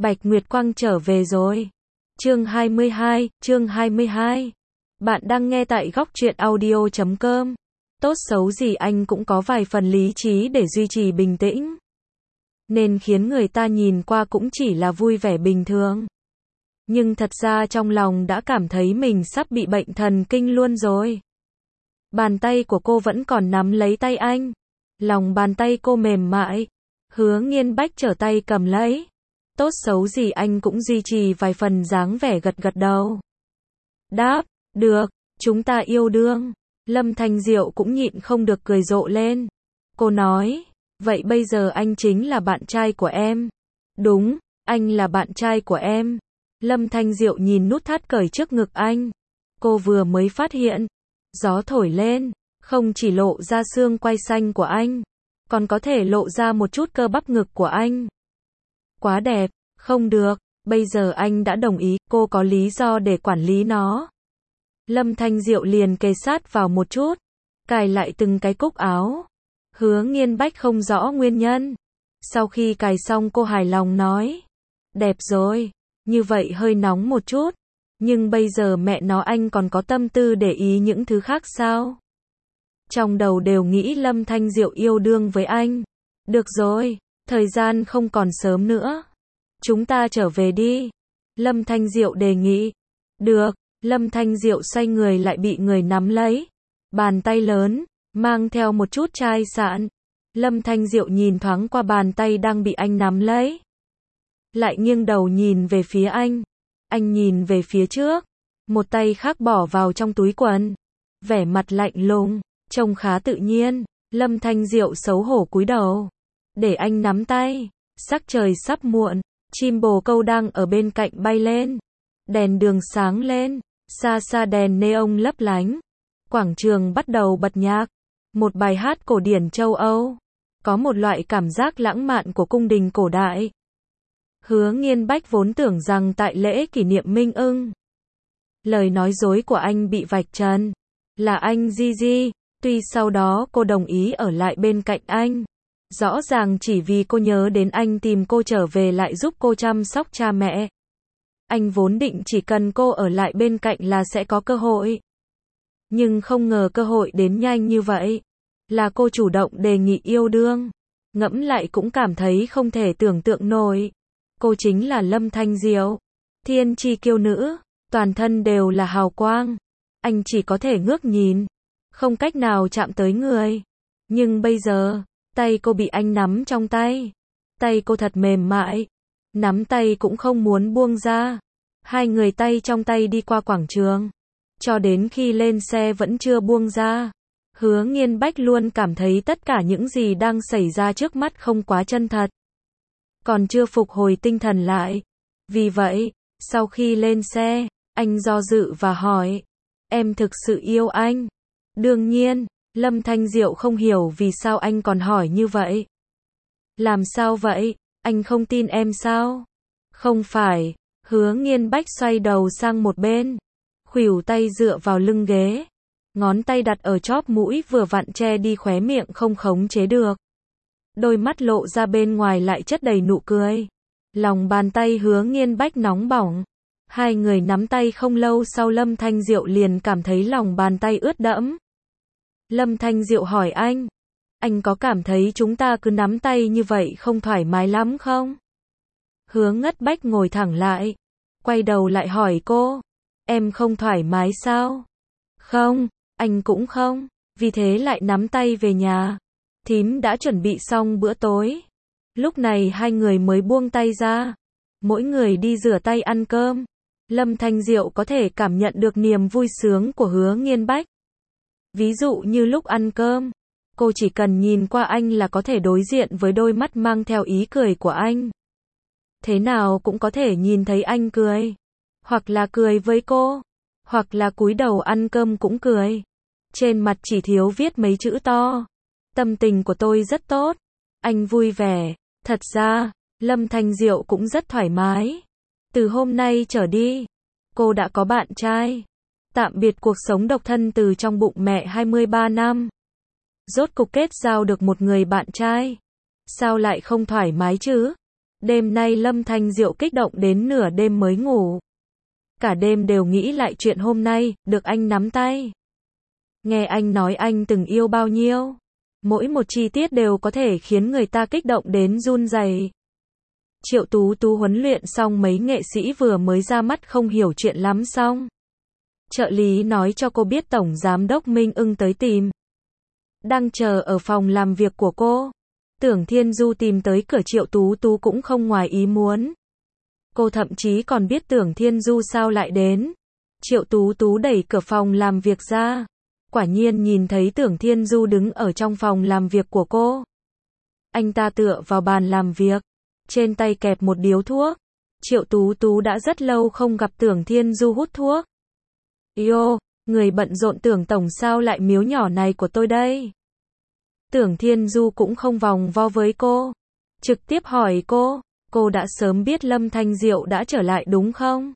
Bạch Nguyệt Quang trở về rồi. Chương 22. Bạn đang nghe tại góc truyện audio.com. Tốt xấu gì anh cũng có vài phần lý trí để duy trì bình tĩnh. Nên khiến người ta nhìn qua cũng chỉ là vui vẻ bình thường. Nhưng thật ra trong lòng đã cảm thấy mình sắp bị bệnh thần kinh luôn rồi. Bàn tay của cô vẫn còn nắm lấy tay anh. Lòng bàn tay cô mềm mại. Hứa Nghiên Bách trở tay cầm lấy. Tốt xấu gì anh cũng duy trì vài phần dáng vẻ gật gật đầu. Đáp, được, chúng ta yêu đương. Lâm Thanh Diệu cũng nhịn không được cười rộ lên. Cô nói, vậy bây giờ anh chính là bạn trai của em. Đúng, anh là bạn trai của em. Lâm Thanh Diệu nhìn nút thắt cởi trước ngực anh. Cô vừa mới phát hiện, gió thổi lên, không chỉ lộ ra xương quai xanh của anh, còn có thể lộ ra một chút cơ bắp ngực của anh. Quá đẹp, không được, bây giờ anh đã đồng ý, cô có lý do để quản lý nó. Lâm Thanh Diệu liền kề sát vào một chút, cài lại từng cái cúc áo. Hứa Nghiên Bách không rõ nguyên nhân. Sau khi cài xong cô hài lòng nói, đẹp rồi, như vậy hơi nóng một chút, nhưng bây giờ mẹ nó anh còn có tâm tư để ý những thứ khác sao? Trong đầu đều nghĩ Lâm Thanh Diệu yêu đương với anh. Được rồi, thời gian không còn sớm nữa. Chúng ta trở về đi. Lâm Thanh Diệu đề nghị. Được, Lâm Thanh Diệu xoay người lại bị người nắm lấy. Bàn tay lớn, mang theo một chút chai sạn. Lâm Thanh Diệu nhìn thoáng qua bàn tay đang bị anh nắm lấy. Lại nghiêng đầu nhìn về phía anh. Anh nhìn về phía trước. Một tay khác bỏ vào trong túi quần. Vẻ mặt lạnh lùng, trông khá tự nhiên. Lâm Thanh Diệu xấu hổ cúi đầu. Để anh nắm tay. Sắc trời sắp muộn. Chim bồ câu đang ở bên cạnh bay lên. Đèn đường sáng lên. Xa xa đèn neon lấp lánh. Quảng trường bắt đầu bật nhạc. Một bài hát cổ điển châu Âu. Có một loại cảm giác lãng mạn của cung đình cổ đại. Hứa Nghiên Bách vốn tưởng rằng tại lễ kỷ niệm Minh Ưng, lời nói dối của anh bị vạch trần. Là anh Gigi. Tuy sau đó cô đồng ý ở lại bên cạnh anh. Rõ ràng chỉ vì cô nhớ đến anh tìm cô trở về lại giúp cô chăm sóc cha mẹ. Anh vốn định chỉ cần cô ở lại bên cạnh là sẽ có cơ hội. Nhưng không ngờ cơ hội đến nhanh như vậy. Là cô chủ động đề nghị yêu đương. Ngẫm lại cũng cảm thấy không thể tưởng tượng nổi. Cô chính là Lâm Thanh Diệu. Thiên chi kiêu nữ. Toàn thân đều là hào quang. Anh chỉ có thể ngước nhìn. Không cách nào chạm tới người. Nhưng bây giờ, tay cô bị anh nắm trong tay. Tay cô thật mềm mại. Nắm tay cũng không muốn buông ra. Hai người tay trong tay đi qua quảng trường. Cho đến khi lên xe vẫn chưa buông ra. Hứa Nghiên Bách luôn cảm thấy tất cả những gì đang xảy ra trước mắt không quá chân thật. Còn chưa phục hồi tinh thần lại. Vì vậy, sau khi lên xe, anh do dự và hỏi. Em thực sự yêu anh? Đương nhiên, Lâm Thanh Diệu không hiểu vì sao anh còn hỏi như vậy. Làm sao vậy? Anh không tin em sao? Không phải. Hứa Nghiên Bách xoay đầu sang một bên. Khuỷu tay dựa vào lưng ghế. Ngón tay đặt ở chóp mũi vừa vặn che đi khóe miệng không khống chế được. Đôi mắt lộ ra bên ngoài lại chất đầy nụ cười. Lòng bàn tay Hứa Nghiên Bách nóng bỏng. Hai người nắm tay không lâu sau Lâm Thanh Diệu liền cảm thấy lòng bàn tay ướt đẫm. Lâm Thanh Diệu hỏi anh có cảm thấy chúng ta cứ nắm tay như vậy không thoải mái lắm không? Hứa Ngất Bách ngồi thẳng lại. Quay đầu lại hỏi cô. Em không thoải mái sao? Không, anh cũng không. Vì thế lại nắm tay về nhà. Thím đã chuẩn bị xong bữa tối. Lúc này hai người mới buông tay ra. Mỗi người đi rửa tay ăn cơm. Lâm Thanh Diệu có thể cảm nhận được niềm vui sướng của Hứa Nghiên Bách. Ví dụ như lúc ăn cơm, cô chỉ cần nhìn qua anh là có thể đối diện với đôi mắt mang theo ý cười của anh. Thế nào cũng có thể nhìn thấy anh cười. Hoặc là cười với cô. Hoặc là cúi đầu ăn cơm cũng cười. Trên mặt chỉ thiếu viết mấy chữ to. Tâm tình của tôi rất tốt. Anh vui vẻ. Thật ra, Lâm Thanh Diệu cũng rất thoải mái. Từ hôm nay trở đi, cô đã có bạn trai. Tạm biệt cuộc sống độc thân từ trong bụng mẹ 23 năm. Rốt cục kết giao được một người bạn trai. Sao lại không thoải mái chứ? Đêm nay Lâm Thanh Diệu kích động đến nửa đêm mới ngủ. Cả đêm đều nghĩ lại chuyện hôm nay, được anh nắm tay. Nghe anh nói anh từng yêu bao nhiêu. Mỗi một chi tiết đều có thể khiến người ta kích động đến run rẩy. Triệu Tú Tú huấn luyện xong mấy nghệ sĩ vừa mới ra mắt không hiểu chuyện lắm xong. Trợ lý nói cho cô biết Tổng Giám đốc Minh Ưng tới tìm. Đang chờ ở phòng làm việc của cô. Tưởng Thiên Du tìm tới cửa Triệu Tú Tú cũng không ngoài ý muốn. Cô thậm chí còn biết Tưởng Thiên Du sao lại đến. Triệu Tú Tú đẩy cửa phòng làm việc ra. Quả nhiên nhìn thấy Tưởng Thiên Du đứng ở trong phòng làm việc của cô. Anh ta tựa vào bàn làm việc. Trên tay kẹp một điếu thuốc. Triệu Tú Tú đã rất lâu không gặp Tưởng Thiên Du hút thuốc. Yo, người bận rộn Tưởng Tổng sao lại miếu nhỏ này của tôi đây? Tưởng Thiên Du cũng không vòng vo với cô. Trực tiếp hỏi cô đã sớm biết Lâm Thanh Diệu đã trở lại đúng không?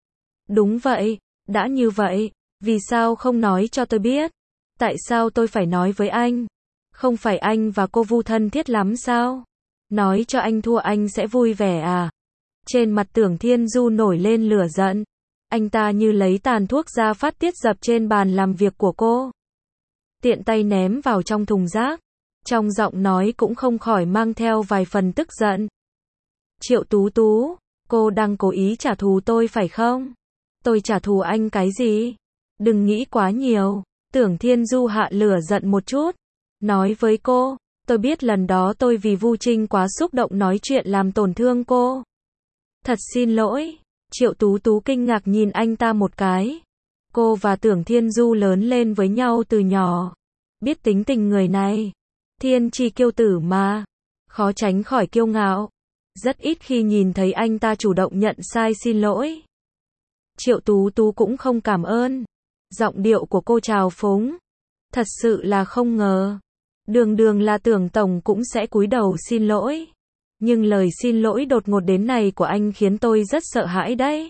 Đúng vậy, đã như vậy, vì sao không nói cho tôi biết? Tại sao tôi phải nói với anh? Không phải anh và cô Vu thân thiết lắm sao? Nói cho anh thua anh sẽ vui vẻ à? Trên mặt Tưởng Thiên Du nổi lên lửa giận. Anh ta như lấy tàn thuốc ra phát tiết dập trên bàn làm việc của cô. Tiện tay ném vào trong thùng rác. Trong giọng nói cũng không khỏi mang theo vài phần tức giận. Triệu Tú Tú, cô đang cố ý trả thù tôi phải không? Tôi trả thù anh cái gì? Đừng nghĩ quá nhiều. Tưởng Thiên Du hạ lửa giận một chút. Nói với cô, tôi biết lần đó tôi vì Vu Trinh quá xúc động nói chuyện làm tổn thương cô. Thật xin lỗi. Triệu Tú Tú kinh ngạc nhìn anh ta một cái. Cô và Tưởng Thiên Du lớn lên với nhau từ nhỏ. Biết tính tình người này. Thiên chi kiêu tử mà. Khó tránh khỏi kiêu ngạo. Rất ít khi nhìn thấy anh ta chủ động nhận sai xin lỗi. Triệu Tú Tú cũng không cảm ơn. Giọng điệu của cô trào phúng. Thật sự là không ngờ. Đường đường là Tưởng Tổng cũng sẽ cúi đầu xin lỗi. Nhưng lời xin lỗi đột ngột đến này của anh khiến tôi rất sợ hãi đấy.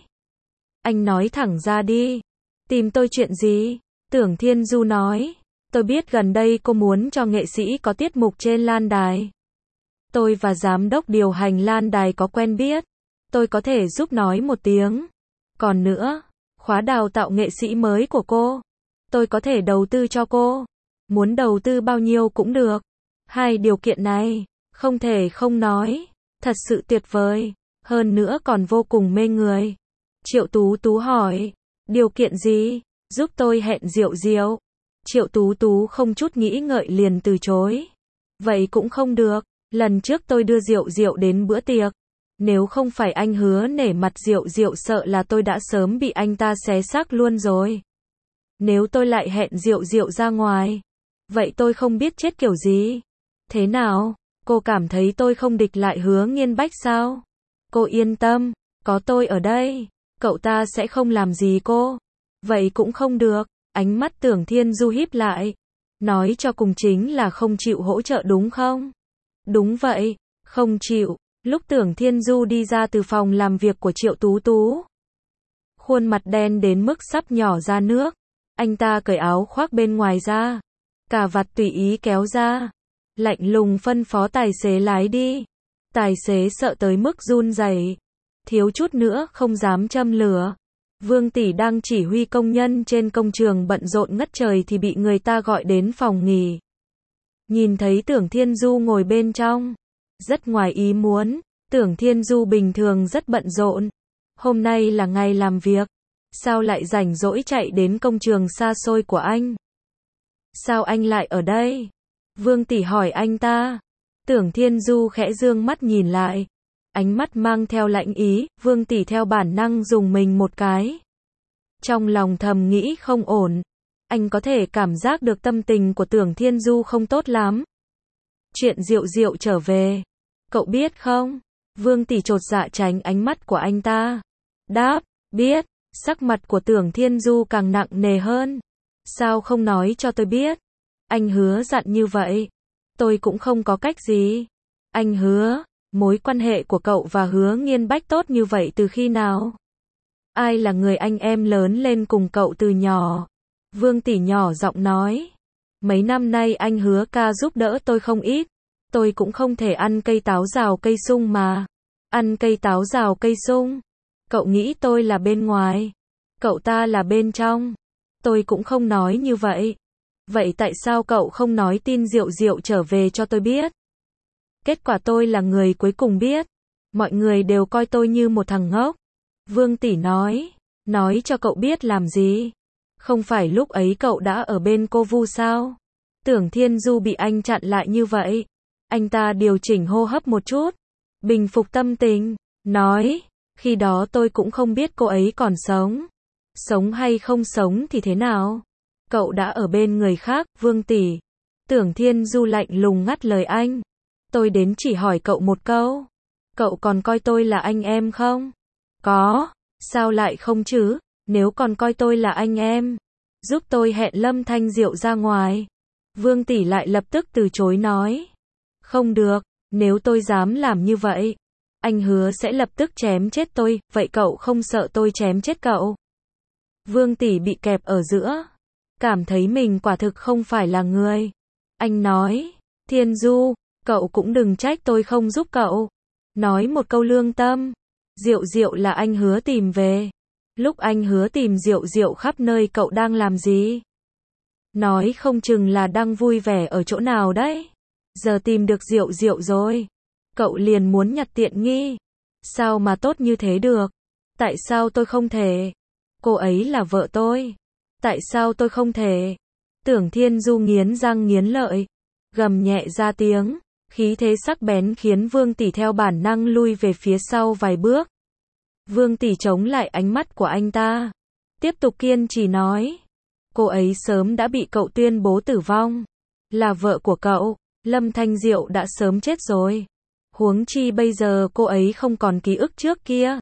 Anh nói thẳng ra đi. Tìm tôi chuyện gì? Tưởng Thiên Du nói. Tôi biết gần đây cô muốn cho nghệ sĩ có tiết mục trên Lan Đài. Tôi và giám đốc điều hành Lan Đài có quen biết. Tôi có thể giúp nói một tiếng. Còn nữa, khóa đào tạo nghệ sĩ mới của cô. Tôi có thể đầu tư cho cô. Muốn đầu tư bao nhiêu cũng được. Hai điều kiện này, không thể không nói. Thật sự tuyệt vời. Hơn nữa còn vô cùng mê người. Triệu Tú Tú hỏi. Điều kiện gì? Giúp tôi hẹn Diệu Diệu. Triệu Tú Tú không chút nghĩ ngợi liền từ chối. Vậy cũng không được. Lần trước tôi đưa Diệu Diệu đến bữa tiệc. Nếu không phải anh hứa nể mặt Diệu Diệu sợ là tôi đã sớm bị anh ta xé xác luôn rồi. Nếu tôi lại hẹn Diệu Diệu ra ngoài. Vậy tôi không biết chết kiểu gì. Thế nào? Cô cảm thấy tôi không địch lại Hứa Nghiên Bách sao? Cô yên tâm. Có tôi ở đây. Cậu ta sẽ không làm gì cô. Vậy cũng không được. Ánh mắt Tưởng Thiên Du híp lại. Nói cho cùng chính là không chịu hỗ trợ đúng không? Đúng vậy. Không chịu. Lúc Tưởng Thiên Du đi ra từ phòng làm việc của Triệu Tú Tú. Khuôn mặt đen đến mức sắp nhỏ ra nước. Anh ta cởi áo khoác bên ngoài ra. Cà vạt tùy ý kéo ra. Lạnh lùng phân phó tài xế lái đi. Tài xế sợ tới mức run rẩy. Thiếu chút nữa không dám châm lửa. Vương tỷ đang chỉ huy công nhân trên công trường bận rộn ngất trời thì bị người ta gọi đến phòng nghỉ. Nhìn thấy Tưởng Thiên Du ngồi bên trong. Rất ngoài ý muốn. Tưởng Thiên Du bình thường rất bận rộn. Hôm nay là ngày làm việc. Sao lại rảnh rỗi chạy đến công trường xa xôi của anh? Sao anh lại ở đây? Vương tỷ hỏi anh ta. Tưởng Thiên Du khẽ dương mắt nhìn lại. Ánh mắt mang theo lạnh ý. Vương tỷ theo bản năng dùng mình một cái. Trong lòng thầm nghĩ không ổn. Anh có thể cảm giác được tâm tình của Tưởng Thiên Du không tốt lắm. Chuyện Diệu Diệu trở về. Cậu biết không? Vương tỷ chột dạ tránh ánh mắt của anh ta. Đáp, biết. Sắc mặt của Tưởng Thiên Du càng nặng nề hơn. Sao không nói cho tôi biết? Anh hứa dặn như vậy. Tôi cũng không có cách gì. Anh hứa, mối quan hệ của cậu và Hứa Nghiên Bách tốt như vậy từ khi nào? Ai là người anh em lớn lên cùng cậu từ nhỏ? Vương tỷ nhỏ giọng nói. Mấy năm nay anh Hứa ca giúp đỡ tôi không ít. Tôi cũng không thể ăn cây táo rào cây sung mà. ăn cây táo rào cây sung. Cậu nghĩ tôi là bên ngoài, cậu ta là bên trong. Tôi cũng không nói như vậy. Vậy tại sao cậu không nói tin Diệu Diệu trở về cho tôi biết? Kết quả tôi là người cuối cùng biết. Mọi người đều coi tôi như một thằng ngốc. Vương Tỷ nói cho cậu biết làm gì? Không phải lúc ấy cậu đã ở bên cô Vu sao? Tưởng Thiên Du bị anh chặn lại như vậy. Anh ta điều chỉnh hô hấp một chút, bình phục tâm tình, nói, khi đó tôi cũng không biết cô ấy còn sống. Sống hay không sống thì thế nào? Cậu đã ở bên người khác, Vương Tỷ. Tưởng Thiên Du lạnh lùng ngắt lời anh. Tôi đến chỉ hỏi cậu một câu. Cậu còn coi tôi là anh em không? Có, sao lại không chứ? Nếu còn coi tôi là anh em, giúp tôi hẹn Lâm Thanh Diệu ra ngoài. Vương Tỷ lại lập tức từ chối nói. Không được, nếu tôi dám làm như vậy, anh hứa sẽ lập tức chém chết tôi, vậy cậu không sợ tôi chém chết cậu? Vương Tỷ bị kẹp ở giữa, cảm thấy mình quả thực không phải là người. Anh nói, Thiên Du, cậu cũng đừng trách tôi không giúp cậu. Nói một câu lương tâm, Diệu Diệu là anh hứa tìm về. Lúc anh hứa tìm Diệu Diệu khắp nơi cậu đang làm gì? Nói không chừng là đang vui vẻ ở chỗ nào đấy. Giờ tìm được Diệu Diệu rồi, cậu liền muốn nhặt tiện nghi. Sao mà tốt như thế được? Tại sao tôi không thể? Cô ấy là vợ tôi. Tại sao tôi không thể? Tưởng Thiên Du nghiến răng nghiến lợi, gầm nhẹ ra tiếng, khí thế sắc bén khiến Vương Tỷ theo bản năng lui về phía sau vài bước. Vương Tỷ chống lại ánh mắt của anh ta, tiếp tục kiên trì nói, cô ấy sớm đã bị cậu tuyên bố tử vong, là vợ của cậu. Lâm Thanh Diệu đã sớm chết rồi. Huống chi bây giờ cô ấy không còn ký ức trước kia.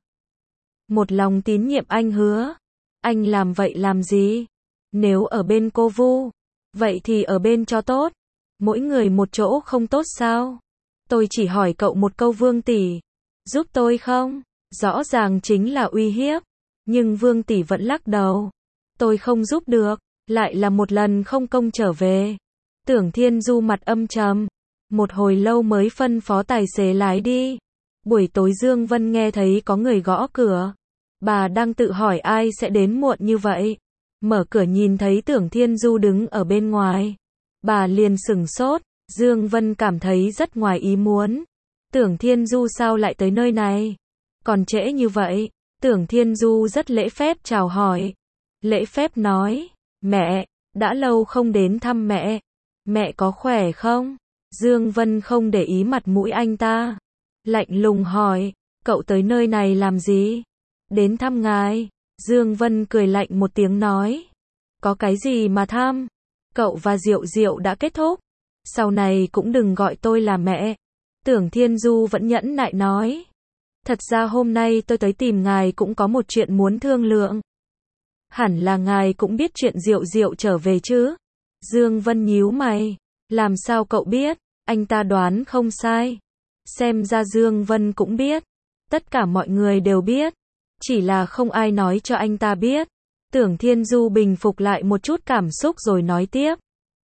Một lòng tín nhiệm anh hứa. Anh làm vậy làm gì? Nếu ở bên cô Vu, vậy thì ở bên cho tốt. Mỗi người một chỗ không tốt sao? Tôi chỉ hỏi cậu một câu Vương Tỷ, giúp tôi không? Rõ ràng chính là uy hiếp. Nhưng Vương Tỷ vẫn lắc đầu. Tôi không giúp được. Lại là một lần không công trở về. Tưởng Thiên Du mặt âm trầm, một hồi lâu mới phân phó tài xế lái đi. Buổi tối Dương Vân nghe thấy có người gõ cửa. Bà đang tự hỏi ai sẽ đến muộn như vậy. Mở cửa nhìn thấy Tưởng Thiên Du đứng ở bên ngoài. Bà liền sửng sốt, Dương Vân cảm thấy rất ngoài ý muốn. Tưởng Thiên Du sao lại tới nơi này? Còn trễ như vậy? Tưởng Thiên Du rất lễ phép chào hỏi. Lễ phép nói, mẹ, đã lâu không đến thăm mẹ. Mẹ có khỏe không? Dương Vân không để ý mặt mũi anh ta. Lạnh lùng hỏi, cậu tới nơi này làm gì? Đến thăm ngài. Dương Vân cười lạnh một tiếng nói. Có cái gì mà thăm? Cậu và Diệu Diệu đã kết thúc. Sau này cũng đừng gọi tôi là mẹ. Tưởng Thiên Du vẫn nhẫn nại nói. Thật ra hôm nay tôi tới tìm ngài cũng có một chuyện muốn thương lượng. Hẳn là ngài cũng biết chuyện Diệu Diệu trở về chứ? Dương Vân nhíu mày. Làm sao cậu biết? Anh ta đoán không sai. Xem ra Dương Vân cũng biết. Tất cả mọi người đều biết. Chỉ là không ai nói cho anh ta biết. Tưởng Thiên Du bình phục lại một chút cảm xúc rồi nói tiếp.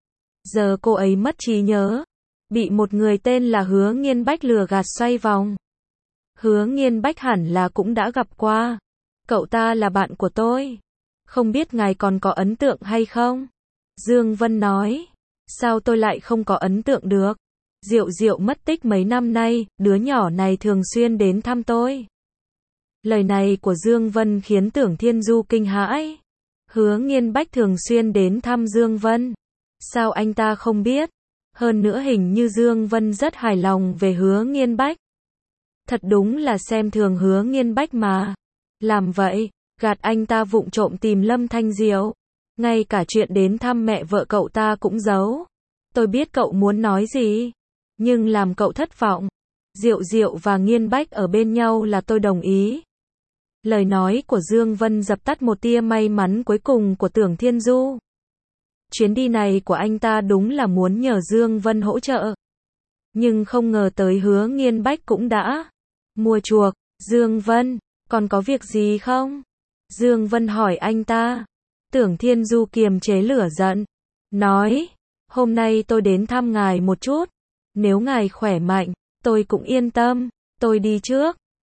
Giờ cô ấy mất trí nhớ. Bị một người tên là Hứa Nghiên Bách lừa gạt xoay vòng. Hứa Nghiên Bách hẳn là cũng đã gặp qua. Cậu ta là bạn của tôi. Không biết ngài còn có ấn tượng hay không? Dương Vân nói. Sao tôi lại không có ấn tượng được? Diệu Diệu mất tích mấy năm nay, đứa nhỏ này thường xuyên đến thăm tôi. Lời này của Dương Vân khiến Tưởng Thiên Du kinh hãi. Hứa Nghiên Bách thường xuyên đến thăm Dương Vân. Sao anh ta không biết? Hơn nữa hình như Dương Vân rất hài lòng về Hứa Nghiên Bách. Thật đúng là xem thường Hứa Nghiên Bách mà. Làm vậy, gạt anh ta vụng trộm tìm Lâm Thanh Diệu. Ngay cả chuyện đến thăm mẹ vợ cậu ta cũng giấu. Tôi biết cậu muốn nói gì, nhưng làm cậu thất vọng. Diệu Diệu và Nghiên Bách ở bên nhau là tôi đồng ý. Lời nói của Dương Vân dập tắt một tia may mắn cuối cùng của Tưởng Thiên Du. Chuyến đi này của anh ta đúng là muốn nhờ Dương Vân hỗ trợ. Nhưng không ngờ tới Hứa Nghiên Bách cũng đã mua chuộc. Dương Vân, còn có việc gì không? Dương Vân hỏi anh ta. Tưởng Thiên Du kiềm chế lửa giận. Nói, hôm nay tôi đến thăm ngài một chút. Nếu ngài khỏe mạnh, tôi cũng yên tâm. Tôi đi trước.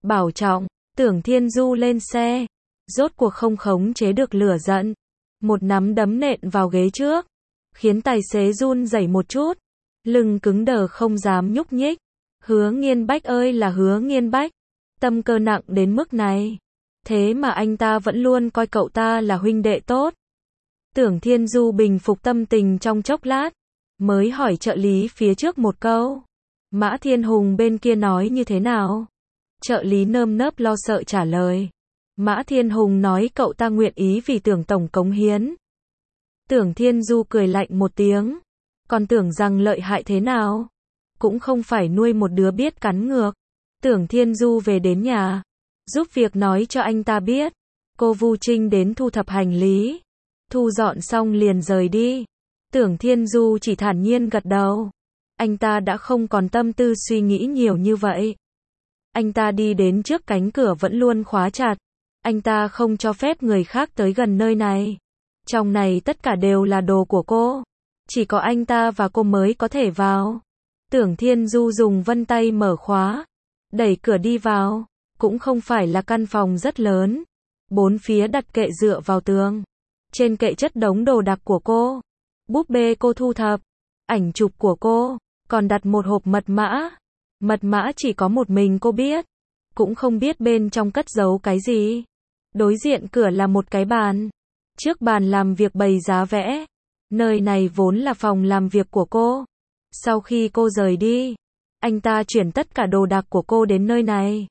Bảo trọng. Tưởng Thiên Du lên xe. Rốt cuộc không khống chế được lửa giận. Một nắm đấm nện vào ghế trước. Khiến tài xế run rẩy một chút. Lưng cứng đờ không dám nhúc nhích. Hứa Nghiên Bách ơi là Hứa Nghiên Bách. Tâm cơ nặng đến mức này. Thế mà anh ta vẫn luôn coi cậu ta là huynh đệ tốt. Tưởng Thiên Du bình phục tâm tình trong chốc lát. Mới hỏi trợ lý phía trước một câu. Mã Thiên Hùng bên kia nói như thế nào? Trợ lý nơm nớp lo sợ trả lời. Mã Thiên Hùng nói cậu ta nguyện ý vì Tưởng tổng cống hiến. Tưởng Thiên Du cười lạnh một tiếng. Còn tưởng rằng lợi hại thế nào? Cũng không phải nuôi một đứa biết cắn ngược. Tưởng Thiên Du về đến nhà. Giúp việc nói cho anh ta biết. Cô Vu Trinh đến thu thập hành lý. Thu dọn xong liền rời đi. Tưởng Thiên Du chỉ thản nhiên gật đầu. Anh ta đã không còn tâm tư suy nghĩ nhiều như vậy. Anh ta đi đến trước cánh cửa vẫn luôn khóa chặt. Anh ta không cho phép người khác tới gần nơi này. Trong này tất cả đều là đồ của cô. Chỉ có anh ta và cô mới có thể vào. Tưởng Thiên Du dùng vân tay mở khóa. Đẩy cửa đi vào. Cũng không phải là căn phòng rất lớn. Bốn phía đặt kệ dựa vào tường. Trên kệ chất đống đồ đạc của cô. Búp bê cô thu thập. Ảnh chụp của cô. Còn đặt một hộp mật mã. Mật mã chỉ có một mình cô biết. Cũng không biết bên trong cất giấu cái gì. Đối diện cửa là một cái bàn. Trước bàn làm việc bày giá vẽ. Nơi này vốn là phòng làm việc của cô. Sau khi cô rời đi, anh ta chuyển tất cả đồ đạc của cô đến nơi này.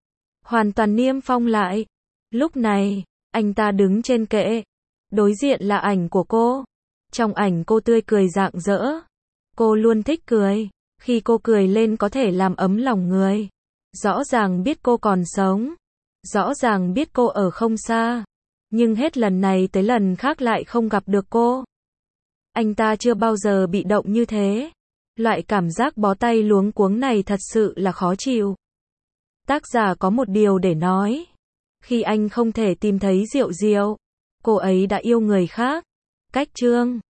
Hoàn toàn niêm phong lại. Lúc này, anh ta đứng trên kệ. Đối diện là ảnh của cô. Trong ảnh cô tươi cười rạng rỡ. Cô luôn thích cười. Khi cô cười lên có thể làm ấm lòng người. Rõ ràng biết cô còn sống. Rõ ràng biết cô ở không xa. Nhưng hết lần này tới lần khác lại không gặp được cô. Anh ta chưa bao giờ bị động như thế. Loại cảm giác bó tay luống cuống này thật sự là khó chịu. Tác giả có một điều để nói. Khi anh không thể tìm thấy Diệu Diệu, cô ấy đã yêu người khác. Cách chương